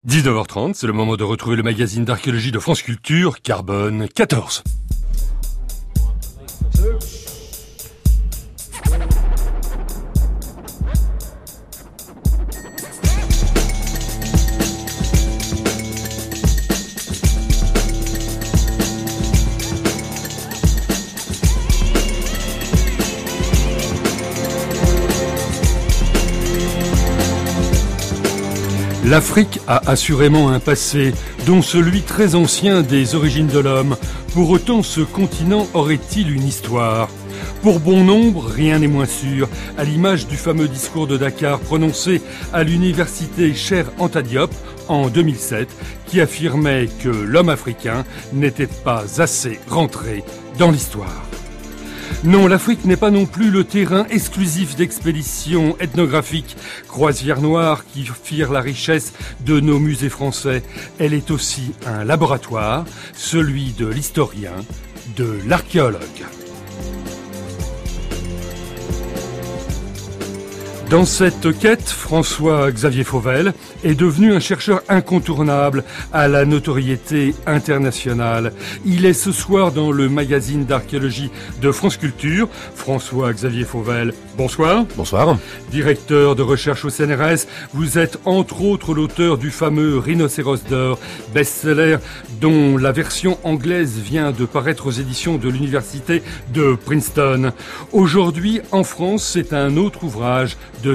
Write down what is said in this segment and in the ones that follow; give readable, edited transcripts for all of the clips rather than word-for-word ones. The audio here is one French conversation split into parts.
19h30, c'est le moment de retrouver le magazine d'archéologie de France Culture, Carbone 14. L'Afrique a assurément un passé, dont celui très ancien des origines de l'homme. Pour autant, ce continent aurait-il une histoire ? Pour bon nombre, rien n'est moins sûr, à l'image du fameux discours de Dakar prononcé à l'université Cheikh Anta Diop en 2007, qui affirmait que l'homme africain n'était pas assez rentré dans l'histoire. Non, l'Afrique n'est pas non plus le terrain exclusif d'expéditions ethnographiques, croisières noires qui firent la richesse de nos musées français. Elle est aussi un laboratoire, celui de l'historien, de l'archéologue. Dans cette quête, François-Xavier Fauvel est devenu un chercheur incontournable à la notoriété internationale. Il est ce soir dans le magazine d'archéologie de France Culture. François-Xavier Fauvel, bonsoir. Bonsoir. Directeur de recherche au CNRS, vous êtes entre autres l'auteur du fameux Rhinocéros d'or, best-seller dont la version anglaise vient de paraître aux éditions de l'université de Princeton. Aujourd'hui, en France, c'est un autre ouvrage de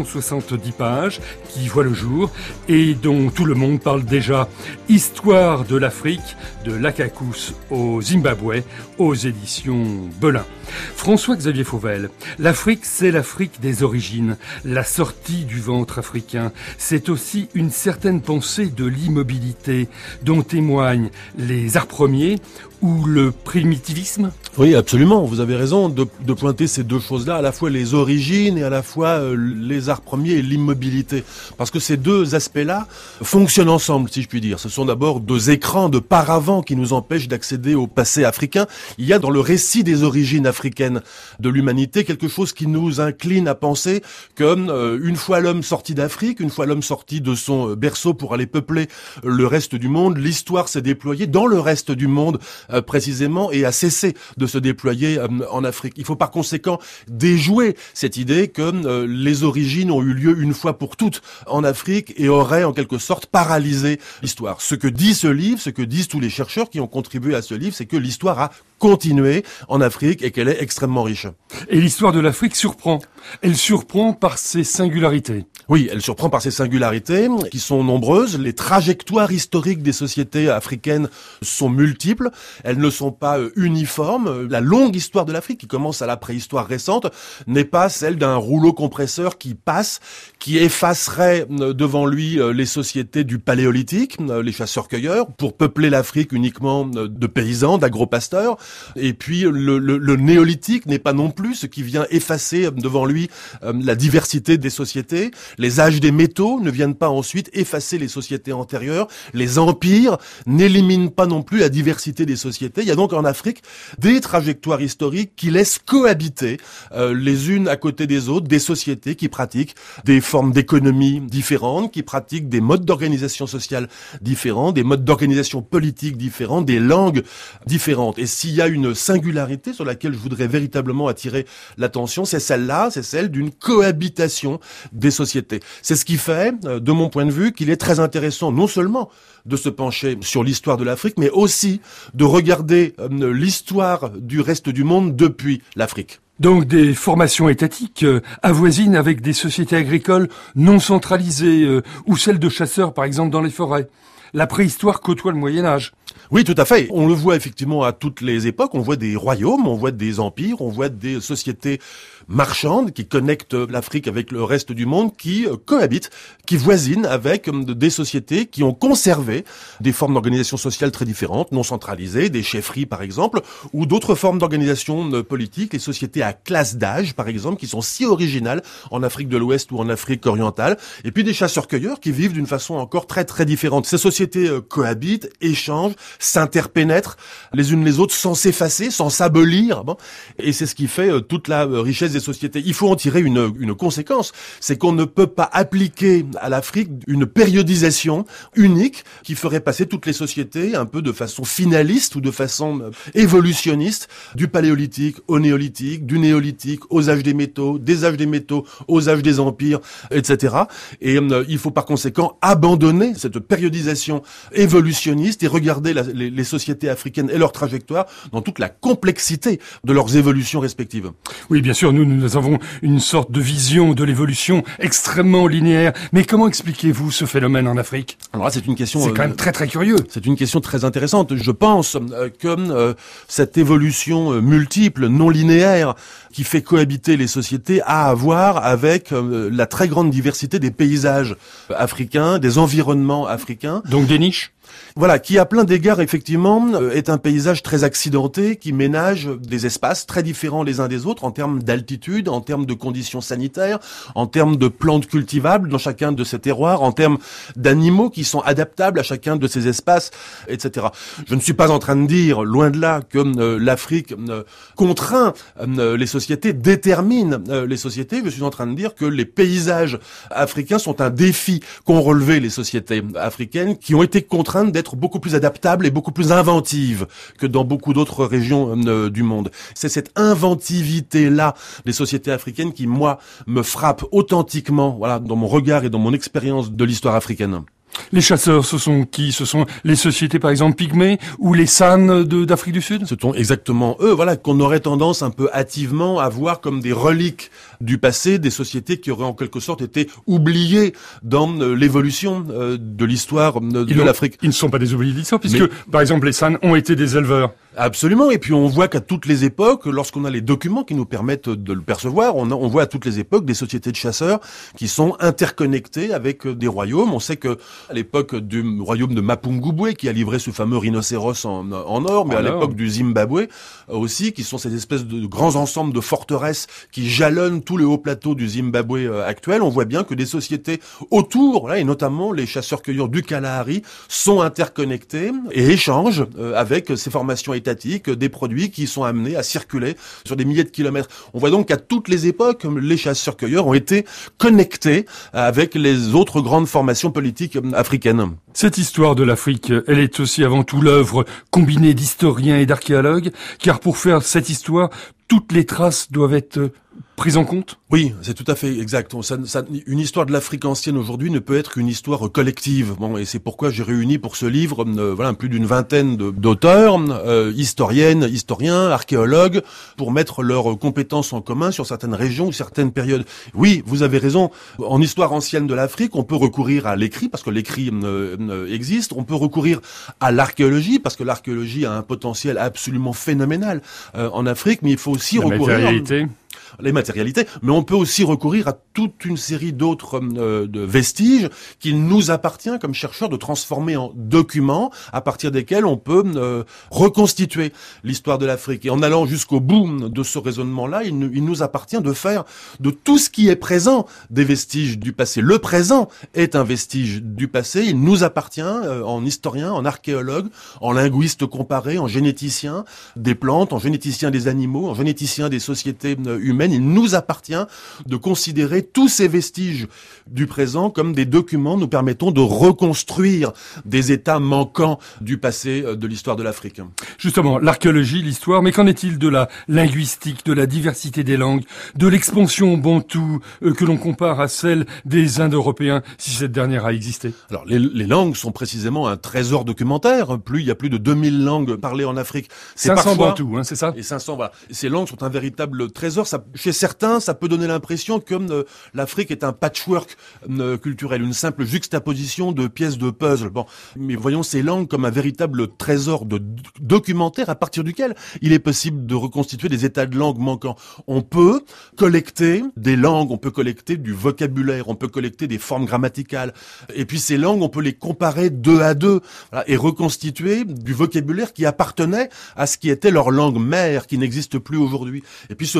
670 pages qui voit le jour et dont tout le monde parle déjà. Histoire de l'Afrique, de l'Akakous au Zimbabwe, aux éditions Belin. François-Xavier Fauvel, l'Afrique, c'est l'Afrique des origines, la sortie du ventre africain. C'est aussi une certaine pensée de l'immobilité dont témoignent les arts premiers ou le primitivisme. Oui, absolument. Vous avez raison de pointer ces deux choses-là, à la fois les origines et à la fois les arts premiers et l'immobilité. Parce que ces deux aspects-là fonctionnent ensemble, si je puis dire. Ce sont d'abord deux écrans de paravent qui nous empêchent d'accéder au passé africain. Il y a dans le récit des origines africaines de l'humanité quelque chose qui nous incline à penser que une fois l'homme sorti d'Afrique, une fois l'homme sorti de son berceau pour aller peupler le reste du monde, l'histoire s'est déployée dans le reste du monde précisément et a cessé de se déployer en Afrique. Il faut par conséquent déjouer cette idée que les origines ont eu lieu une fois pour toutes en Afrique et auraient en quelque sorte paralysé l'histoire. Ce que dit ce livre, ce que disent tous les chercheurs qui ont contribué à ce livre, c'est que l'histoire a continué en Afrique et qu'elle est extrêmement riche. Et l'histoire de l'Afrique surprend. Elle surprend par ses singularités. Oui, elle surprend par ses singularités qui sont nombreuses. Les trajectoires historiques des sociétés africaines sont multiples. Elles ne sont pas uniformes. La longue histoire de l'Afrique, qui commence à la préhistoire récente, n'est pas celle d'un rouleau compresseur qui passe, qui effacerait devant lui les sociétés du Paléolithique, les chasseurs-cueilleurs, pour peupler l'Afrique uniquement de paysans, d'agro-pasteurs. Et puis le néolithique n'est pas non plus ce qui vient effacer devant lui la diversité des sociétés. Les âges des métaux ne viennent pas ensuite effacer les sociétés antérieures. Les empires n'éliminent pas non plus la diversité des sociétés. Il y a donc en Afrique des trajectoires historiques qui laissent cohabiter les unes à côté des autres des sociétés qui pratiquent des formes d'économie différentes, qui pratiquent des modes d'organisation sociale différents, des modes d'organisation politique différents, des langues différentes. Et s'il y a une singularité sur laquelle je voudrais véritablement attirer l'attention, c'est celle-là, c'est celle d'une cohabitation des sociétés. C'est ce qui fait, de mon point de vue, qu'il est très intéressant non seulement de se pencher sur l'histoire de l'Afrique, mais aussi de regarder l'histoire du reste du monde depuis l'Afrique. Donc des formations étatiques avoisinent avec des sociétés agricoles non centralisées ou celles de chasseurs par exemple dans les forêts. La préhistoire côtoie le Moyen-Âge. Oui, tout à fait. On le voit effectivement à toutes les époques. On voit des royaumes, on voit des empires, on voit des sociétés marchandes qui connectent l'Afrique avec le reste du monde, qui cohabitent, qui voisinent avec des sociétés qui ont conservé des formes d'organisation sociale très différentes, non centralisées, des chefferies par exemple, ou d'autres formes d'organisation politique, les sociétés à classe d'âge par exemple, qui sont si originales en Afrique de l'Ouest ou en Afrique orientale, et puis des chasseurs-cueilleurs qui vivent d'une façon encore très très différente. Ces sociétés cohabitent, échangent, s'interpénètrent les unes les autres sans s'effacer, sans s'abolir. Bon. Et c'est ce qui fait toute la richesse des sociétés. Il faut en tirer une conséquence, c'est qu'on ne peut pas appliquer à l'Afrique une périodisation unique qui ferait passer toutes les sociétés un peu de façon finaliste ou de façon évolutionniste du paléolithique au néolithique, du néolithique aux âges des métaux, des âges des métaux aux âges des empires, etc. Et il faut par conséquent abandonner cette périodisation évolutionniste et regarder les sociétés africaines et leur trajectoire dans toute la complexité de leurs évolutions respectives. Oui, bien sûr, nous avons une sorte de vision de l'évolution extrêmement linéaire. Mais comment expliquez-vous ce phénomène en Afrique? Alors là, c'est une question... C'est quand même très très curieux. C'est une question très intéressante. Je pense que cette évolution multiple, non linéaire, qui fait cohabiter les sociétés, a à voir avec la très grande diversité des paysages africains, des environnements africains. Donc des niches? Voilà, qui à plein d'égards, effectivement, est un paysage très accidenté, qui ménage des espaces très différents les uns des autres en termes d'altitude, en termes de conditions sanitaires, en termes de plantes cultivables dans chacun de ces terroirs, en termes d'animaux qui sont adaptables à chacun de ces espaces, etc. Je ne suis pas en train de dire, loin de là, que l'Afrique contraint les sociétés, détermine les sociétés. Je suis en train de dire que les paysages africains sont un défi qu'ont relevé les sociétés africaines, qui ont été contraintes d'être beaucoup plus adaptables et beaucoup plus inventives que dans beaucoup d'autres régions du monde. C'est cette inventivité-là des sociétés africaines qui, moi, me frappe authentiquement, voilà, dans mon regard et dans mon expérience de l'histoire africaine. Les chasseurs, ce sont qui? Ce sont les sociétés, par exemple, pygmées ou les San d'Afrique du Sud? Ce sont exactement eux, voilà, qu'on aurait tendance un peu hâtivement à voir comme des reliques du passé, des sociétés qui auraient en quelque sorte été oubliées dans l'évolution de l'histoire de l'Afrique. Ils ne sont pas des oubliés de l'histoire, puisque, par exemple, les San ont été des éleveurs. Absolument, et puis on voit qu'à toutes les époques, lorsqu'on a les documents qui nous permettent de le percevoir, on voit à toutes les époques des sociétés de chasseurs qui sont interconnectées avec des royaumes. On sait que à l'époque du royaume de Mapungubwe, qui a livré ce fameux rhinocéros en or, mais à l'époque du Zimbabwe aussi, qui sont ces espèces de grands ensembles de forteresses qui jalonnent tout le haut plateau du Zimbabwe actuel, on voit bien que des sociétés autour, là, et notamment les chasseurs-cueilleurs du Kalahari, sont interconnectés et échangent avec ces formations étatiques des produits qui sont amenés à circuler sur des milliers de kilomètres. On voit donc qu'à toutes les époques, les chasseurs-cueilleurs ont été connectés avec les autres grandes formations politiques africaines. Cette histoire de l'Afrique, elle est aussi avant tout l'œuvre combinée d'historiens et d'archéologues, car pour faire cette histoire, toutes les traces doivent être prises en compte? Oui, c'est tout à fait exact. Une histoire de l'Afrique ancienne aujourd'hui ne peut être qu'une histoire collective. Bon, et c'est pourquoi j'ai réuni pour ce livre, plus d'une vingtaine d'auteurs, historiennes, historiens, archéologues, pour mettre leurs compétences en commun sur certaines régions ou certaines périodes. Oui, vous avez raison. En histoire ancienne de l'Afrique, on peut recourir à l'écrit parce que l'écrit existe. On peut recourir à l'archéologie parce que l'archéologie a un potentiel absolument phénoménal en Afrique. Mais il faut aussi recourir les matérialités, mais on peut aussi recourir à toute une série d'autres de vestiges qu'il nous appartient comme chercheurs de transformer en documents à partir desquels on peut reconstituer l'histoire de l'Afrique. Et en allant jusqu'au bout de ce raisonnement-là, il nous appartient de faire de tout ce qui est présent des vestiges du passé. Le présent est un vestige du passé. Il nous appartient, en historien, en archéologue, en linguiste comparé, en généticien des plantes, en généticien des animaux, en généticien des sociétés humaines. Il nous appartient de considérer tous ces vestiges du présent comme des documents nous permettant de reconstruire des états manquants du passé de l'histoire de l'Afrique. Justement, l'archéologie, l'histoire, mais qu'en est-il de la linguistique, de la diversité des langues, de l'expansion bantoue que l'on compare à celle des Indo-Européens, si cette dernière a existé? Alors, les langues sont précisément un trésor documentaire. Il y a plus de 2000 langues parlées en Afrique. C'est 500 bantous, c'est ça? Et 500, voilà. Ces langues sont un véritable trésor. Chez certains, ça peut donner l'impression que l'Afrique est un patchwork culturel, une simple juxtaposition de pièces de puzzle. Bon, mais voyons ces langues comme un véritable trésor de documentaire à partir duquel il est possible de reconstituer des états de langue manquants. On peut collecter des langues, on peut collecter du vocabulaire, on peut collecter des formes grammaticales. Et puis ces langues, on peut les comparer deux à deux, voilà, et reconstituer du vocabulaire qui appartenait à ce qui était leur langue mère, qui n'existe plus aujourd'hui. Et puis ce vocabulaire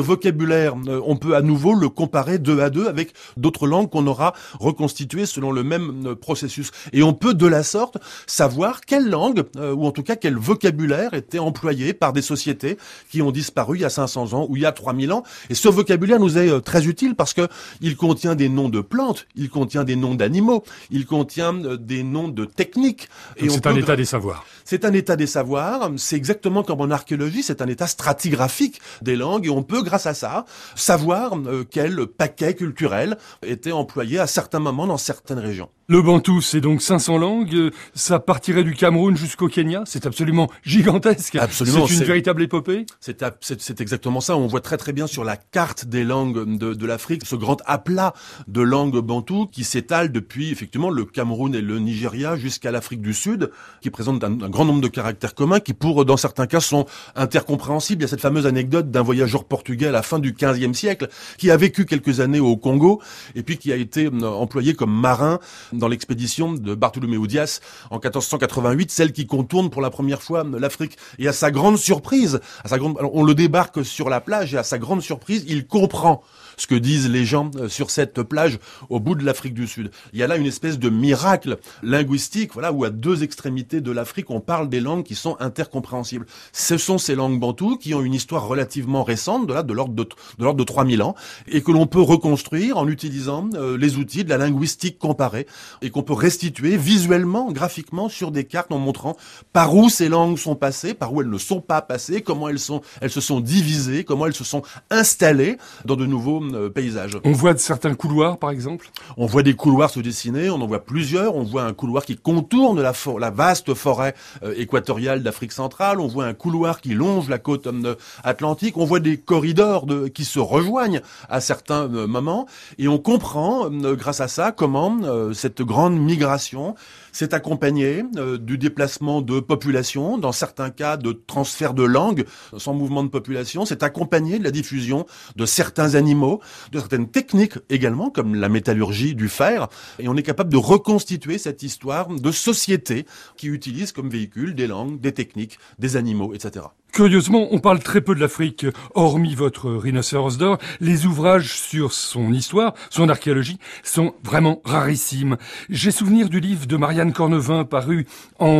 vocabulaire, on peut à nouveau le comparer 2 à 2 avec d'autres langues qu'on aura reconstituées selon le même processus. Et on peut de la sorte savoir quelle langue, ou en tout cas quel vocabulaire était employé par des sociétés qui ont disparu il y a 500 ans ou il y a 3000 ans. Et ce vocabulaire nous est très utile parce que il contient des noms de plantes, il contient des noms d'animaux, il contient des noms de techniques. Et c'est un état des savoirs. C'est un état des savoirs, c'est exactement comme en archéologie, c'est un état stratigraphique des langues et on peut, grâce à ça, savoir quel paquet culturel était employé à certains moments dans certaines régions. Le bantou, c'est donc 500 langues, ça partirait du Cameroun jusqu'au Kenya, c'est absolument gigantesque. Absolument. C'est une véritable épopée. C'est exactement ça, on voit très très bien sur la carte des langues de l'Afrique, ce grand aplat de langues bantou qui s'étale depuis effectivement le Cameroun et le Nigeria jusqu'à l'Afrique du Sud, qui présente un grand nombre de caractères communs qui dans certains cas sont intercompréhensibles. Il y a cette fameuse anecdote d'un voyageur portugais à la fin du XVe siècle qui a vécu quelques années au Congo et puis qui a été employé comme marin dans l'expédition de Bartholoméo Dias en 1488, celle qui contourne pour la première fois l'Afrique. Et à sa grande surprise, alors on le débarque sur la plage et à sa grande surprise, il comprend ce que disent les gens sur cette plage au bout de l'Afrique du Sud. Il y a là une espèce de miracle linguistique, voilà, où à 2 extrémités de l'Afrique, on parle des langues qui sont intercompréhensibles. Ce sont ces langues bantoues qui ont une histoire relativement récente, de l'ordre de 3000 ans, et que l'on peut reconstruire en utilisant les outils de la linguistique comparée, et qu'on peut restituer visuellement, graphiquement, sur des cartes en montrant par où ces langues sont passées, par où elles ne sont pas passées, comment elles se sont divisées, comment elles se sont installées dans de nouveaux paysages. On voit certains couloirs, par exemple. On voit des couloirs se dessiner, on en voit plusieurs. On voit un couloir qui contourne la vaste forêt équatoriale d'Afrique centrale. On voit un couloir qui longe la côte atlantique. On voit des corridors qui se rejoignent à certains moments. Et on comprend, grâce à ça, comment cette grande migration s'est accompagnée du déplacement de population, dans certains cas de transfert de langue sans mouvement de population. C'est accompagné de la diffusion de certains animaux, de certaines techniques également, comme la métallurgie du fer, et on est capable de reconstituer cette histoire de sociétés qui utilisent comme véhicule des langues, des techniques, des animaux, etc. Curieusement, on parle très peu de l'Afrique, hormis votre Rhinocéros d'or. Les ouvrages sur son histoire, son archéologie, sont vraiment rarissimes. J'ai souvenir du livre de Marianne Cornevin paru en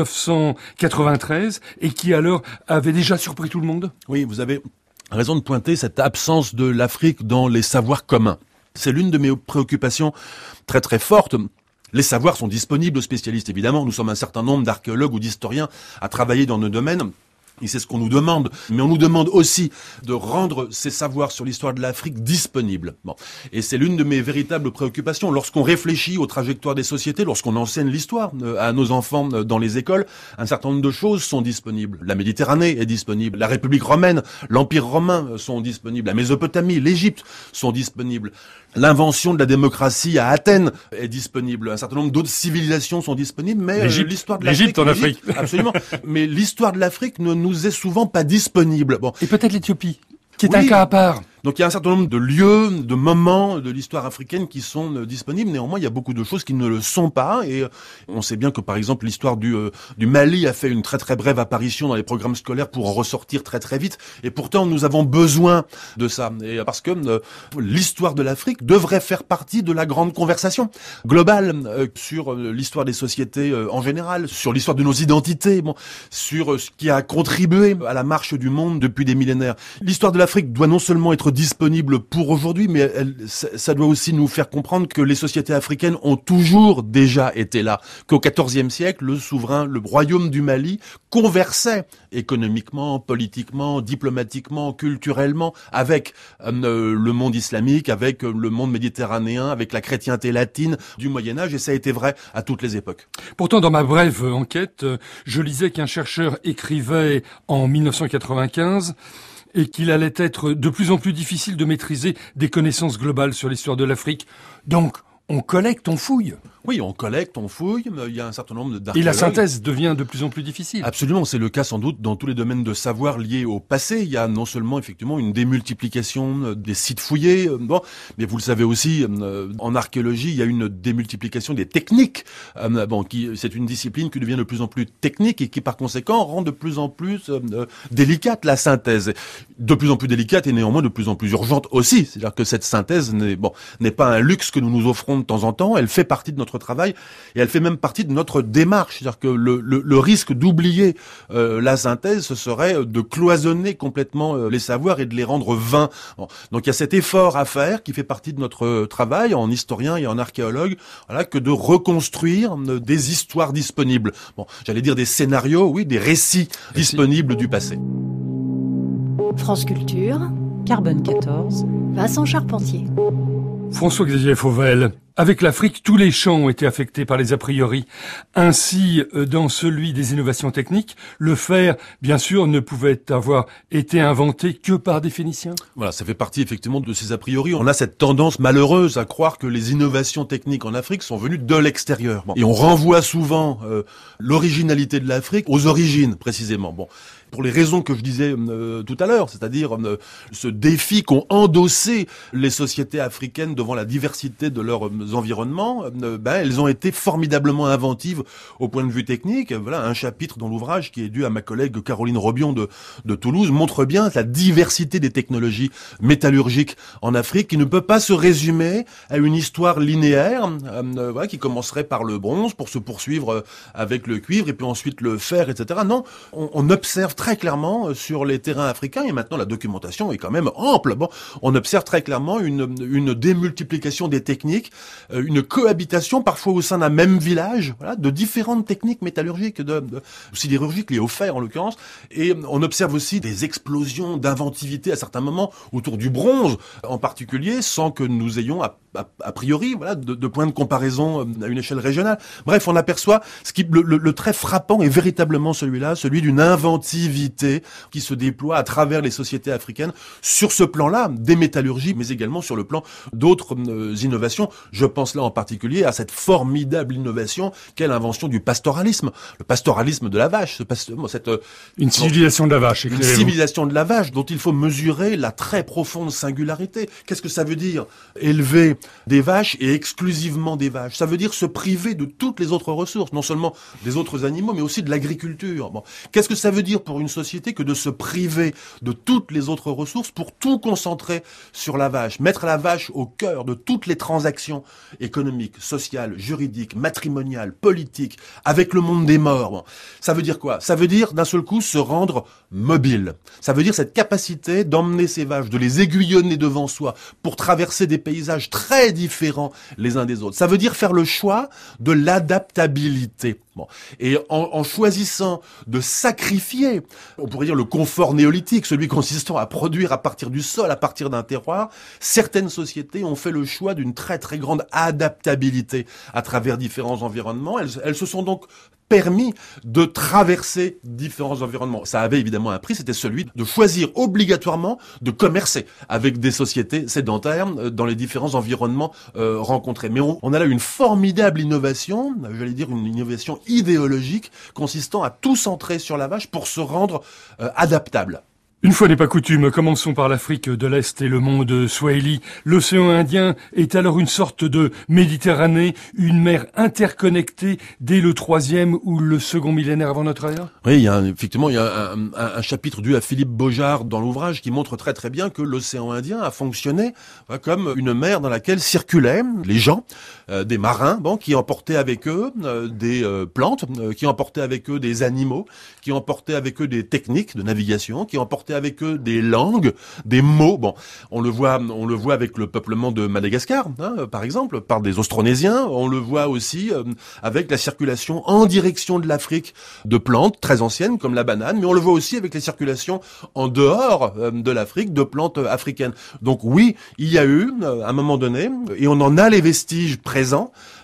1993 et qui alors avait déjà surpris tout le monde. Oui, vous avez raison de pointer cette absence de l'Afrique dans les savoirs communs. C'est l'une de mes préoccupations très très fortes. Les savoirs sont disponibles aux spécialistes, évidemment. Nous sommes un certain nombre d'archéologues ou d'historiens à travailler dans nos domaines. Et c'est ce qu'on nous demande, mais on nous demande aussi de rendre ces savoirs sur l'histoire de l'Afrique disponibles. Bon. Et c'est l'une de mes véritables préoccupations. Lorsqu'on réfléchit aux trajectoires des sociétés, lorsqu'on enseigne l'histoire à nos enfants dans les écoles, un certain nombre de choses sont disponibles. La Méditerranée est disponible, la République romaine, l'Empire romain sont disponibles, la Mésopotamie, l'Égypte sont disponibles. L'invention de la démocratie à Athènes est disponible. Un certain nombre d'autres civilisations sont disponibles, mais l'histoire de l'Afrique... L'Égypte en Afrique. Absolument. Mais l'histoire de l'Afrique ne nous est souvent pas disponible. Bon. Et peut-être l'Éthiopie, qui est un cas à part. Donc il y a un certain nombre de lieux, de moments de l'histoire africaine qui sont disponibles. Néanmoins, il y a beaucoup de choses qui ne le sont pas. Et on sait bien que, par exemple, l'histoire du Mali a fait une très très brève apparition dans les programmes scolaires pour en ressortir très très vite. Et pourtant, nous avons besoin de ça. Et parce que l'histoire de l'Afrique devrait faire partie de la grande conversation globale sur l'histoire des sociétés en général, sur l'histoire de nos identités, sur ce qui a contribué à la marche du monde depuis des millénaires. L'histoire de l'Afrique doit non seulement être disponible pour aujourd'hui, mais ça doit aussi nous faire comprendre que les sociétés africaines ont toujours déjà été là, qu'au XIVe siècle, le royaume du Mali conversait économiquement, politiquement, diplomatiquement, culturellement avec le monde islamique, avec le monde méditerranéen, avec la chrétienté latine du Moyen-Âge, et ça a été vrai à toutes les époques. Pourtant, dans ma brève enquête, je lisais qu'un chercheur écrivait en 1995 et qu'il allait être de plus en plus difficile de maîtriser des connaissances globales sur l'histoire de l'Afrique. Donc, on collecte, on fouille. Oui, on collecte, on fouille, il y a un certain nombre Et d'archéologues. la synthèse devient de plus en plus difficile. Absolument, c'est le cas sans doute dans tous les domaines de savoir liés au passé. Il y a non seulement effectivement une démultiplication des sites fouillés, mais vous le savez aussi, en archéologie, il y a une démultiplication des techniques. C'est une discipline qui devient de plus en plus technique et qui par conséquent rend de plus en plus délicate la synthèse. De plus en plus délicate et néanmoins de plus en plus urgente aussi. C'est-à-dire que cette synthèse n'est pas un luxe que nous nous offrons de temps en temps. Elle fait partie de notre travail et elle fait même partie de notre démarche. C'est-à-dire que le risque d'oublier la synthèse, ce serait de cloisonner complètement les savoirs et de les rendre vains. Donc il y a cet effort à faire qui fait partie de notre travail en historien et en archéologue, que de reconstruire des histoires disponibles. J'allais dire des scénarios, oui, des récits disponibles du passé. France Culture, Carbone 14, Vincent Charpentier. François-Xavier Fauvel. Avec l'Afrique, tous les champs ont été affectés par les a priori. Ainsi, dans celui des innovations techniques, le fer, bien sûr, ne pouvait avoir été inventé que par des Phéniciens. Voilà, ça fait partie effectivement de ces a priori. On a cette tendance malheureuse à croire que les innovations techniques en Afrique sont venues de l'extérieur. Et on renvoie souvent l'originalité de l'Afrique aux origines, précisément. Pour les raisons que je disais tout à l'heure, c'est-à-dire ce défi qu'ont endossé les sociétés africaines devant la diversité de leurs environnements, elles ont été formidablement inventives au point de vue technique. Voilà, un chapitre dans l'ouvrage qui est dû à ma collègue Caroline Robion de Toulouse montre bien la diversité des technologies métallurgiques en Afrique qui ne peut pas se résumer à une histoire linéaire qui commencerait par le bronze pour se poursuivre avec le cuivre et puis ensuite le fer, etc. Non, on observe très clairement sur les terrains africains, et maintenant la documentation est quand même ample, on observe très clairement une démultiplication des techniques, une cohabitation parfois au sein d'un même village, de différentes techniques métallurgiques, sidérurgiques liées au fer en l'occurrence, et on observe aussi des explosions d'inventivité à certains moments autour du bronze en particulier, sans que nous ayons a priori, de points de comparaison à une échelle régionale. Bref, on aperçoit le trait frappant est véritablement celui d'une inventivité qui se déploie à travers les sociétés africaines sur ce plan-là des métallurgies, mais également sur le plan d'autres innovations. Je pense là en particulier à cette formidable innovation qu'est l'invention du pastoralisme, le pastoralisme de la vache. Une civilisation de la vache. Une civilisation de la vache dont il faut mesurer la très profonde singularité. Qu'est-ce que ça veut dire élever des vaches et exclusivement des vaches? Ça veut dire se priver de toutes les autres ressources, non seulement des autres animaux, mais aussi de l'agriculture. Qu'est-ce que ça veut dire pour une société que de se priver de toutes les autres ressources pour tout concentrer sur la vache, mettre la vache au cœur de toutes les transactions économiques, sociales, juridiques, matrimoniales, politiques, avec le monde des morts? Ça veut dire quoi? Ça veut dire d'un seul coup se rendre mobile. Ça veut dire cette capacité d'emmener ces vaches, de les aiguillonner devant soi pour traverser des paysages très différents les uns des autres. Ça veut dire faire le choix de l'adaptabilité. Et en choisissant de sacrifier, on pourrait dire le confort néolithique, celui consistant à produire à partir du sol, à partir d'un terroir, certaines sociétés ont fait le choix d'une très très grande adaptabilité à travers différents environnements. Elles se sont donc permis de traverser différents environnements. Ça avait évidemment un prix, c'était celui de choisir obligatoirement de commercer avec des sociétés sédentaires dans les différents environnements rencontrés. Mais on a là une formidable innovation, j'allais dire une innovation idéologique, consistant à tout centrer sur la vache pour se rendre adaptable. Une fois n'est pas coutume, commençons par l'Afrique de l'Est et le monde Swahili. L'océan Indien est alors une sorte de Méditerranée, une mer interconnectée dès le 3e ou le 2e millénaire avant notre ère. Oui, il y a un chapitre dû à Philippe Beaujard dans l'ouvrage qui montre très très bien que l'océan Indien a fonctionné comme une mer dans laquelle circulaient les gens, des marins, qui emportaient avec eux des plantes, qui emportaient avec eux des animaux, qui emportaient avec eux des techniques de navigation, qui emportaient avec eux des langues, des mots. On le voit avec le peuplement de Madagascar, par exemple, par des Austronésiens. On le voit aussi avec la circulation en direction de l'Afrique de plantes très anciennes comme la banane, mais on le voit aussi avec les circulations en dehors de l'Afrique de plantes africaines. Donc oui, il y a eu, à un moment donné, et on en a les vestiges présents,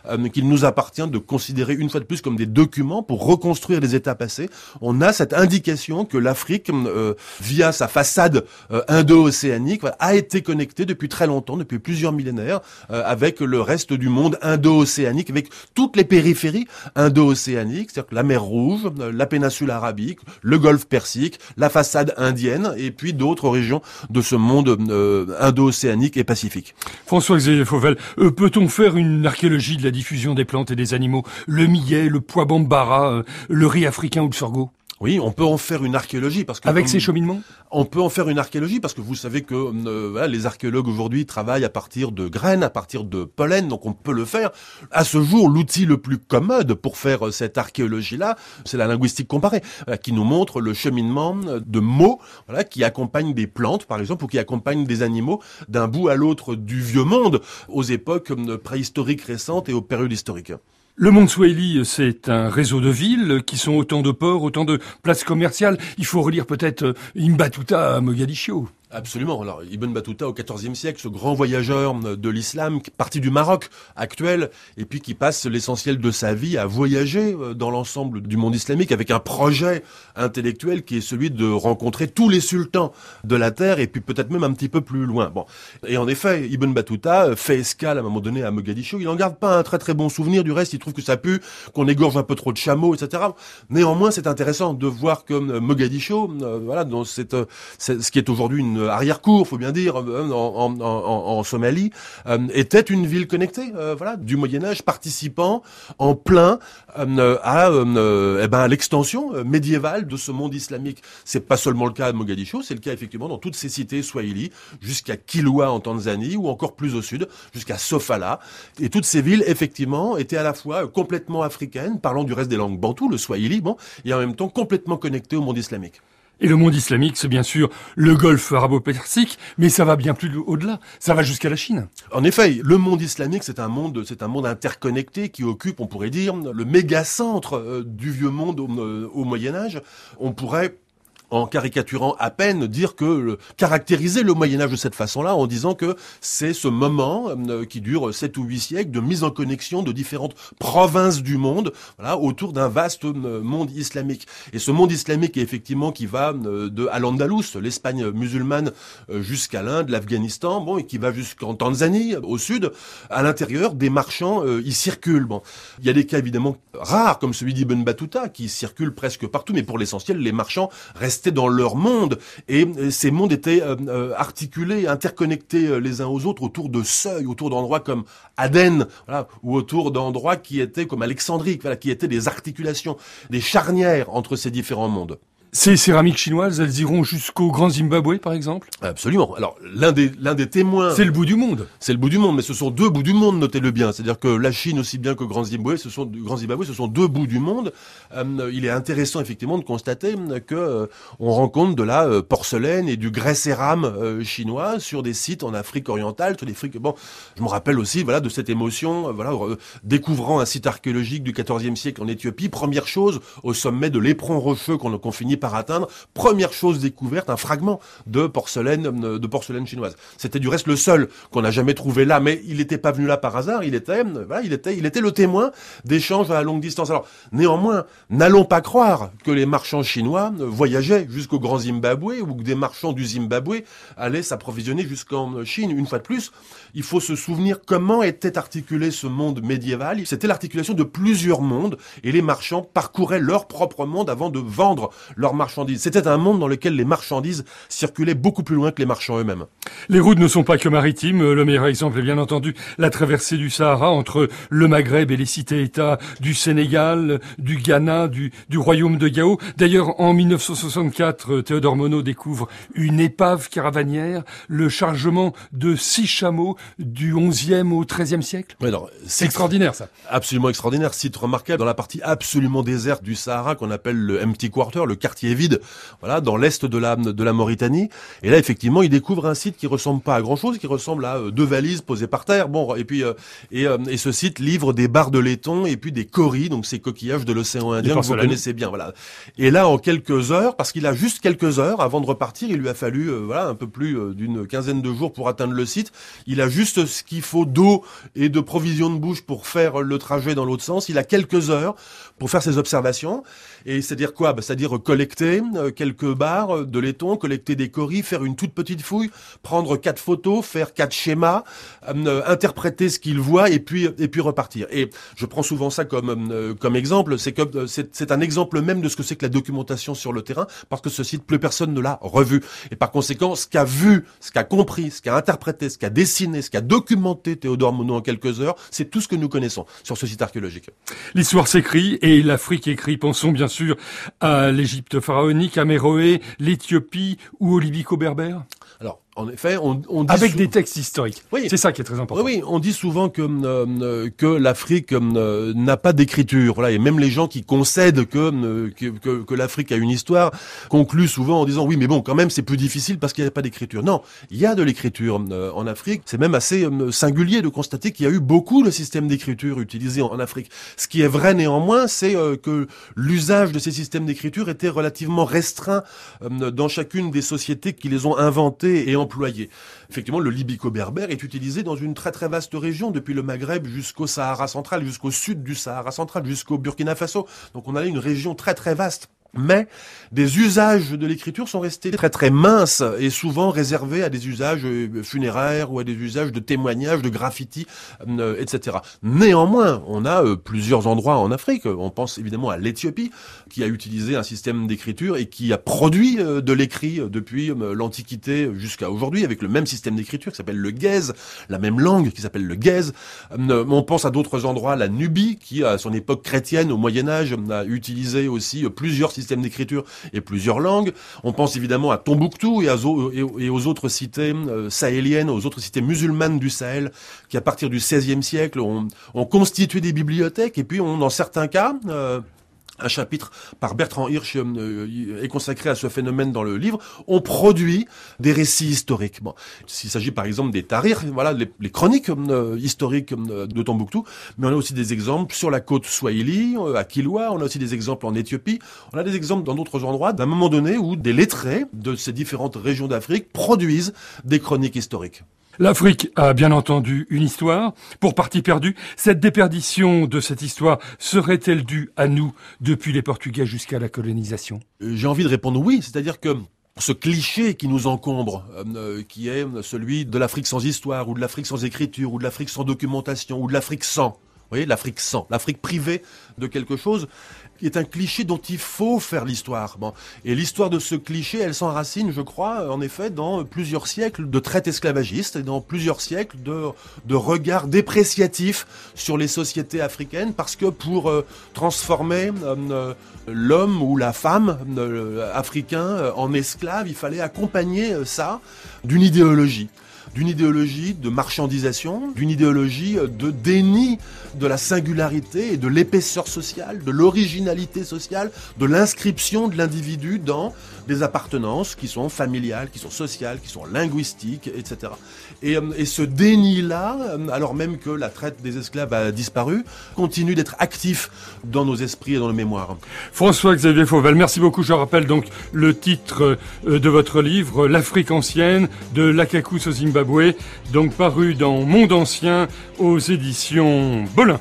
qu'il nous appartient de considérer une fois de plus comme des documents pour reconstruire les états passés. On a cette indication que l'Afrique, via sa façade indo-océanique, a été connectée depuis très longtemps, depuis plusieurs millénaires, avec le reste du monde indo-océanique, avec toutes les périphéries indo-océaniques, c'est-à-dire que la mer Rouge, la péninsule arabique, le golfe Persique, la façade indienne, et puis d'autres régions de ce monde indo-océanique et pacifique. François-Xavier Fauvel, peut-on faire une archéologie de la diffusion des plantes et des animaux? Le millet, le pois bambara, le riz africain ou le sorgho? Oui, on peut en faire une archéologie parce que avec ces cheminements, on peut en faire une archéologie parce que vous savez que voilà, les archéologues aujourd'hui travaillent à partir de graines, à partir de pollen, donc on peut le faire. À ce jour, l'outil le plus commode pour faire cette archéologie-là, c'est la linguistique comparée, qui nous montre le cheminement de mots, voilà, qui accompagnent des plantes, par exemple, ou qui accompagnent des animaux d'un bout à l'autre du vieux monde, aux époques préhistoriques récentes et aux périodes historiques. Le monde Swahili, c'est un réseau de villes qui sont autant de ports, autant de places commerciales. Il faut relire peut-être Mbatuta à Mogadiscio. Absolument. Alors, Ibn Battuta, au XIVe siècle, ce grand voyageur de l'islam, parti du Maroc actuel, et puis qui passe l'essentiel de sa vie à voyager dans l'ensemble du monde islamique avec un projet intellectuel qui est celui de rencontrer tous les sultans de la terre, et puis peut-être même un petit peu plus loin. Bon. Et en effet, Ibn Battuta fait escale à un moment donné à Mogadiscio. Il en garde pas un très très bon souvenir. Du reste, il trouve que ça pue, qu'on égorge un peu trop de chameaux, etc. Néanmoins, c'est intéressant de voir que Mogadiscio, voilà, dans ce qui est aujourd'hui une arrière-cour, faut bien dire, en Somalie, était une ville connectée, voilà, du Moyen-Âge, participant en plein à l'extension médiévale de ce monde islamique. C'est pas seulement le cas de Mogadiscio, c'est le cas effectivement dans toutes ces cités swahili, jusqu'à Kilwa en Tanzanie, ou encore plus au sud, jusqu'à Sofala. Et toutes ces villes, effectivement, étaient à la fois complètement africaines, parlant du reste des langues bantoues, le swahili, bon, et en même temps complètement connectées au monde islamique. Et le monde islamique, c'est bien sûr le golfe arabo-persique, mais ça va bien plus au-delà. Ça va jusqu'à la Chine. En effet, le monde islamique, c'est un monde interconnecté qui occupe, on pourrait dire, le méga-centre du vieux monde au Moyen-Âge. On pourrait, en caricaturant à peine, dire que caractériser le Moyen-Âge de cette façon-là, en disant que c'est ce moment qui dure 7 ou 8 siècles de mise en connexion de différentes provinces du monde, voilà, autour d'un vaste monde islamique. Et ce monde islamique, effectivement, qui va de Al-Andalus, l'Espagne musulmane, jusqu'à l'Inde, l'Afghanistan, bon, et qui va jusqu'en Tanzanie, au sud, à l'intérieur, des marchands y circulent. Bon, il y a des cas évidemment rares, comme celui d'Ibn Battuta, qui circulent presque partout, mais pour l'essentiel, les marchands restent dans leur monde, et ces mondes étaient articulés, interconnectés les uns aux autres autour de seuils, autour d'endroits comme Aden, voilà, ou autour d'endroits qui étaient comme Alexandrie, voilà, qui étaient des articulations, des charnières entre ces différents mondes. Ces céramiques chinoises, elles iront jusqu'au Grand Zimbabwe, par exemple? Absolument. Alors, l'un des témoins... C'est le bout du monde. C'est le bout du monde, mais ce sont deux bouts du monde, notez-le bien. C'est-à-dire que la Chine, aussi bien que le Grand Zimbabwe, ce sont deux bouts du monde. Il est intéressant, effectivement, de constater que on rencontre de la porcelaine et du grès-cérame chinois sur des sites en Afrique orientale, sur des frics. Bon, je me rappelle aussi, voilà, de cette émotion, voilà, découvrant un site archéologique du XIVe siècle en Éthiopie. Première chose, au sommet de l'éperon rocheux qu'on finit par atteindre, première chose découverte, un fragment de porcelaine chinoise. C'était du reste le seul qu'on n'a jamais trouvé là, mais il n'était pas venu là par hasard, il était le témoin d'échanges à longue distance. Alors, néanmoins, n'allons pas croire que les marchands chinois voyageaient jusqu'au Grand Zimbabwe, ou que des marchands du Zimbabwe allaient s'approvisionner jusqu'en Chine. Une fois de plus, il faut se souvenir comment était articulé ce monde médiéval. C'était l'articulation de plusieurs mondes, et les marchands parcouraient leur propre monde avant de vendre leurs marchandises. C'était un monde dans lequel les marchandises circulaient beaucoup plus loin que les marchands eux-mêmes. Les routes ne sont pas que maritimes. Le meilleur exemple est bien entendu la traversée du Sahara entre le Maghreb et les cités-États du Sénégal, du Ghana, du royaume de Gao. D'ailleurs, en 1964, Théodore Monod découvre une épave caravanière, le chargement de 6 chameaux du 11e au 13e siècle. Alors, c'est extraordinaire, ça. Absolument extraordinaire. Site remarquable dans la partie absolument déserte du Sahara qu'on appelle le Empty Quarter, le quartier quartier vide, voilà, dans l'est de la Mauritanie. Et là, effectivement, il découvre un site qui ressemble pas à grand chose, qui ressemble à 2 valises posées par terre. Bon, et puis et ce site livre des barres de laiton et puis des coris, donc ces coquillages de l'océan Indien que vous connaissez bien, voilà. Et là, en quelques heures, parce qu'il a juste quelques heures avant de repartir, il lui a fallu voilà, un peu plus d'une quinzaine de jours pour atteindre le site. Il a juste ce qu'il faut d'eau et de provisions de bouche pour faire le trajet dans l'autre sens. Il a quelques heures pour faire ses observations. Et c'est-à-dire quoi? C'est-à-dire collecter quelques barres de laiton, collecter des coris, faire une toute petite fouille, prendre 4 photos, faire 4 schémas, interpréter ce qu'il voit et puis repartir. Et je prends souvent ça comme exemple. C'est un exemple même de ce que c'est que la documentation sur le terrain, parce que ce site, plus personne ne l'a revu. Et par conséquent, ce qu'a vu, ce qu'a compris, ce qu'a interprété, ce qu'a dessiné, ce qu'a documenté Théodore Monod en quelques heures, c'est tout ce que nous connaissons sur ce site archéologique. L'histoire s'écrit et l'Afrique écrit. Pensons bien sûr à l'Égypte pharaonique, à Méroé, l'Éthiopie ou au Libyco-Berbère. Alors, en effet, on dit avec des textes historiques. Oui. C'est ça qui est très important. Oui, on dit souvent que l'Afrique n'a pas d'écriture. Voilà, et même les gens qui concèdent que l'Afrique a une histoire concluent souvent en disant oui, mais bon, quand même, c'est plus difficile parce qu'il n'y a pas d'écriture. Non, il y a de l'écriture en Afrique. C'est même assez singulier de constater qu'il y a eu beaucoup de systèmes d'écriture utilisés en Afrique. Ce qui est vrai néanmoins, c'est que l'usage de ces systèmes d'écriture était relativement restreint dans chacune des sociétés qui les ont inventés et employés. Effectivement, le libyco-berbère est utilisé dans une très très vaste région, depuis le Maghreb jusqu'au Sahara central, jusqu'au sud du Sahara central, jusqu'au Burkina Faso. Donc on a une région très très vaste. Mais des usages de l'écriture sont restés très très minces et souvent réservés à des usages funéraires ou à des usages de témoignages, de graffiti, etc. Néanmoins, on a plusieurs endroits en Afrique. On pense évidemment à l'Éthiopie, qui a utilisé un système d'écriture et qui a produit de l'écrit depuis l'Antiquité jusqu'à aujourd'hui, avec le même système d'écriture qui s'appelle le Ge'ez, la même langue qui s'appelle le Ge'ez. On pense à d'autres endroits, la Nubie, qui à son époque chrétienne, au Moyen-Âge, a utilisé aussi plusieurs systèmes d'écriture et plusieurs langues. On pense évidemment à Tombouctou et aux autres cités sahéliennes, aux autres cités musulmanes du Sahel, qui à partir du XVIe siècle ont constitué des bibliothèques, et puis dans certains cas... un chapitre par Bertrand Hirsch est consacré à ce phénomène dans le livre. On produit des récits historiques. Bon, s'il s'agit par exemple des tahrir, voilà, les chroniques historiques de Tombouctou, mais on a aussi des exemples sur la côte Swahili, à Kilwa, on a aussi des exemples en Éthiopie, on a des exemples dans d'autres endroits, d'un moment donné où des lettrés de ces différentes régions d'Afrique produisent des chroniques historiques. L'Afrique a bien entendu une histoire, pour partie perdue. Cette déperdition de cette histoire serait-elle due à nous depuis les Portugais jusqu'à la colonisation? J'ai envie de répondre oui, c'est-à-dire que ce cliché qui nous encombre, qui est celui de l'Afrique sans histoire, ou de l'Afrique sans écriture, ou de l'Afrique sans documentation, ou de l'Afrique sans, vous voyez, l'Afrique sans, l'Afrique privée de quelque chose, qui est un cliché dont il faut faire l'histoire. Bon. Et l'histoire de ce cliché, elle s'enracine, je crois, en effet, dans plusieurs siècles de traite esclavagiste et dans plusieurs siècles de regards dépréciatifs sur les sociétés africaines, parce que pour transformer l'homme ou la femme africain en esclave, il fallait accompagner ça d'une idéologie de marchandisation, d'une idéologie de déni de la singularité et de l'épaisseur sociale, de l'originalité sociale, de l'inscription de l'individu dans des appartenances qui sont familiales, qui sont sociales, qui sont linguistiques, etc. Et ce déni-là, alors même que la traite des esclaves a disparu, continue d'être actif dans nos esprits et dans nos mémoires. François-Xavier Fauvel, merci beaucoup. Je rappelle donc le titre de votre livre, L'Afrique ancienne, de l'Akakus au Zimbabwe, donc paru dans Monde Ancien aux éditions Belin.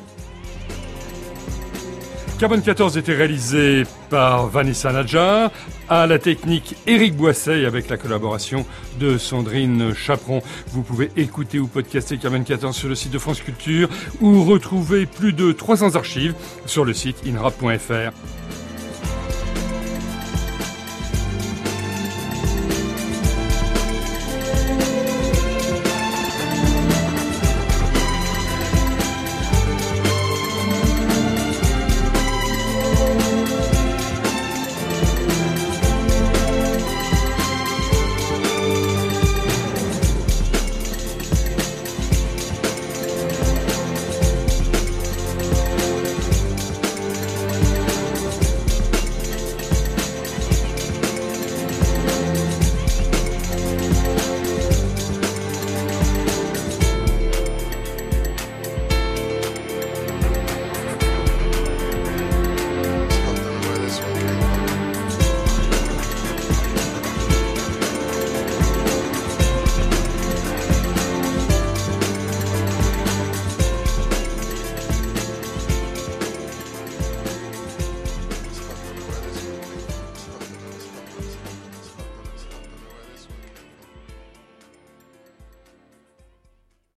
Carbone 14 était réalisé par Vanessa Nadjar, à la technique Éric Boisset avec la collaboration de Sandrine Chaperon. Vous pouvez écouter ou podcaster Carbone 14 sur le site de France Culture ou retrouver plus de 300 archives sur le site inrap.fr.